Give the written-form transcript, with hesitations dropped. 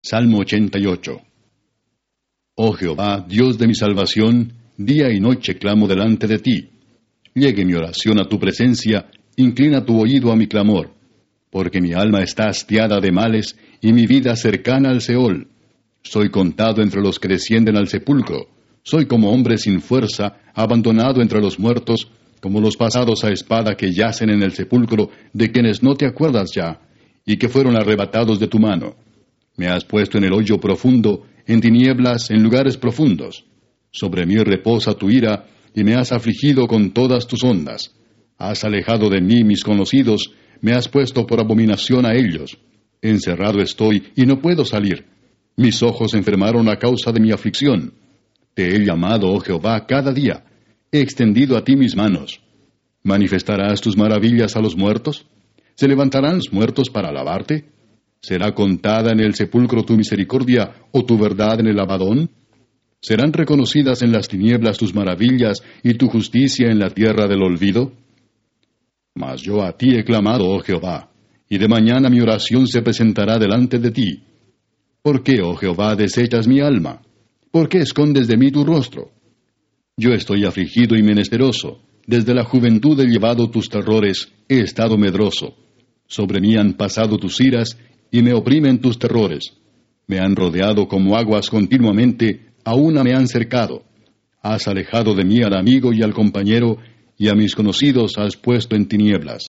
Salmo 88. Oh Jehová, Dios de mi salvación, día y noche clamo delante de ti. Llegue mi oración a tu presencia, inclina tu oído a mi clamor, porque mi alma está hastiada de males y mi vida cercana al Seol. Soy contado entre los que descienden al sepulcro. Soy como hombre sin fuerza, abandonado entre los muertos, como los pasados a espada que yacen en el sepulcro, de quienes no te acuerdas ya, y que fueron arrebatados de tu mano. Me has puesto en el hoyo profundo, en tinieblas, en lugares profundos. Sobre mí reposa tu ira, y me has afligido con todas tus ondas. Has alejado de mí mis conocidos, me has puesto por abominación a ellos. Encerrado estoy, y no puedo salir. Mis ojos enfermaron a causa de mi aflicción. Te he llamado, oh Jehová, cada día. He extendido a ti mis manos. ¿Manifestarás tus maravillas a los muertos? ¿Se levantarán los muertos para alabarte? ¿Será contada en el sepulcro tu misericordia o tu verdad en el Abadón? ¿Serán reconocidas en las tinieblas tus maravillas y tu justicia en la tierra del olvido? Mas yo a ti he clamado, oh Jehová, y de mañana mi oración se presentará delante de ti. ¿Por qué, oh Jehová, desechas mi alma? ¿Por qué escondes de mí tu rostro? Yo estoy afligido y menesteroso. Desde la juventud he llevado tus terrores, he estado medroso. Sobre mí han pasado tus iras, y me oprimen tus terrores. Me han rodeado como aguas continuamente, a una me han cercado. Has alejado de mí al amigo y al compañero, y a mis conocidos has puesto en tinieblas.